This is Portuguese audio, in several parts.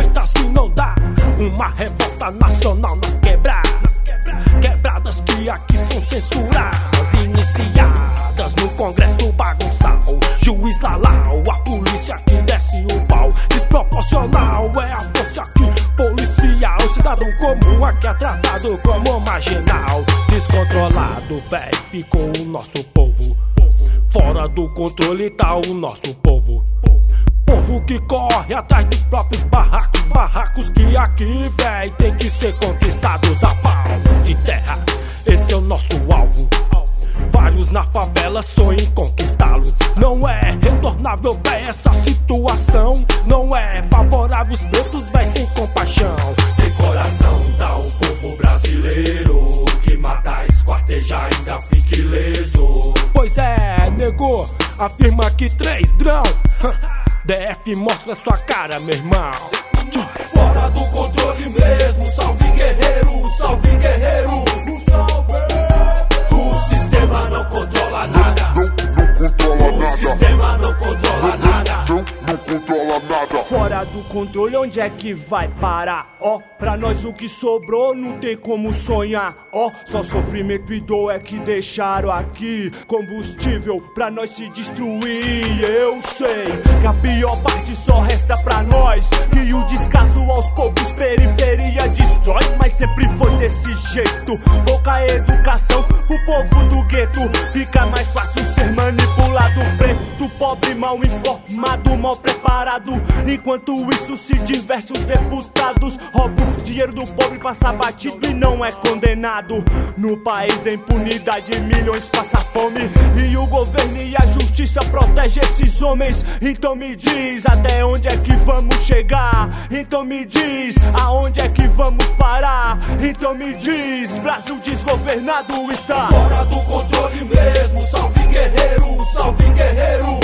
jeito assim não dá. Uma revolta nacional nas quebradas, quebradas que aqui são censuradas, iniciadas no Congresso bagunçal. Juiz Lalau, a polícia que desce o pau. Desproporcional é a força aqui policial. Cidadão comum aqui é tratado como marginal. Descontrolado, véi, ficou o nosso povo. Fora do controle tá o nosso povo. Povo que corre atrás dos próprios barracos. Barracos que aqui, véi, tem que ser conquistados a pau de terra. Esse é o nosso alvo. Vários na favela sonham em conquistá-lo. Não é retornável, véi, essa situação. Não é favorável, os pretos, véi, sem compaixão. Sem coração dá o povo brasileiro, que mata, esquarteja, ainda fica ileso. Pois é, nego, afirma que 3 drão. DF mostra sua cara, meu irmão. Fora do controle mesmo, salve guerreiro, salve guerreiro. O sistema não controla nada. O sistema não controla nada. Fora do controle, onde é que vai parar? Ó, pra nós o que sobrou não tem como sonhar. Ó, só sofrimento e dor é que deixaram aqui. Combustível pra nós se destruir. Eu sei que a pior parte só resta pra nós, que o descaso aos poucos periferia destrói. Mas sempre foi desse jeito. Pouca educação pro povo do gueto. Fica mais fácil ser manipulado. Preto, pobre, mal informado, mal preparado. Enquanto isso se diverte os deputados. Rouba o dinheiro do pobre, passa batido e não é condenado. No país da impunidade, milhões passam fome, e o governo e a justiça protegem esses homens. Então me diz, até onde é que vamos chegar? Então me diz, aonde é que vamos parar? Então me diz, Brasil desgovernado está. Fora do controle mesmo, salve guerreiro, salve guerreiro.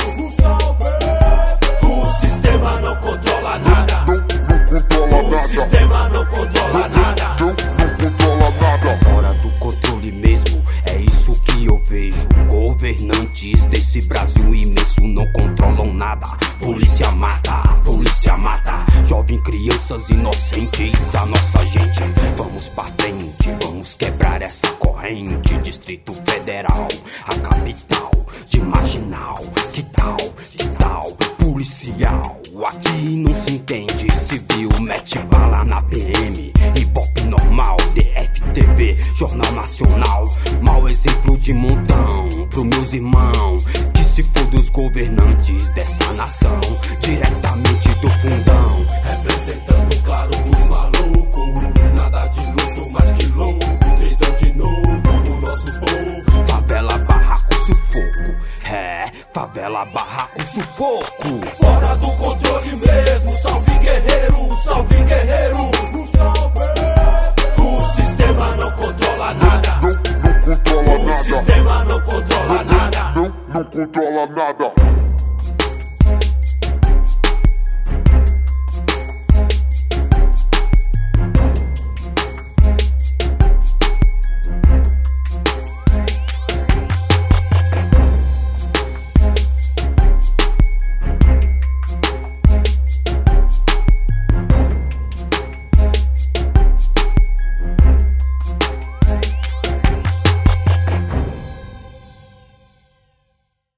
O sistema não controla nada. O sistema não controla nada. Fora do controle mesmo, é isso que eu vejo. Governantes desse Brasil imenso não controlam nada. Polícia mata, jovem, crianças inocentes, a nossa gente. Vamos pra frente, vamos quebrar essa corrente. Distrito Federal, a capital de marginal. Que tal, policial? Aqui não se entende, civil mete bala na PM. Hip-hop normal, DFTV, Jornal Nacional. Mau exemplo de montão pro meus irmãos, que se for dos governantes dessa nação, diretamente do fundão. Representando claro dos malucos, nada de luto, mas que louco. 3 dão de novo do nosso povo. Favela, barraco, sufoco. É, favela, barraco, sufoco. Fora do controle mesmo, salve guerreiro, salve guerreiro. O sistema não controla nada. O sistema não controla nada. Não controla nada.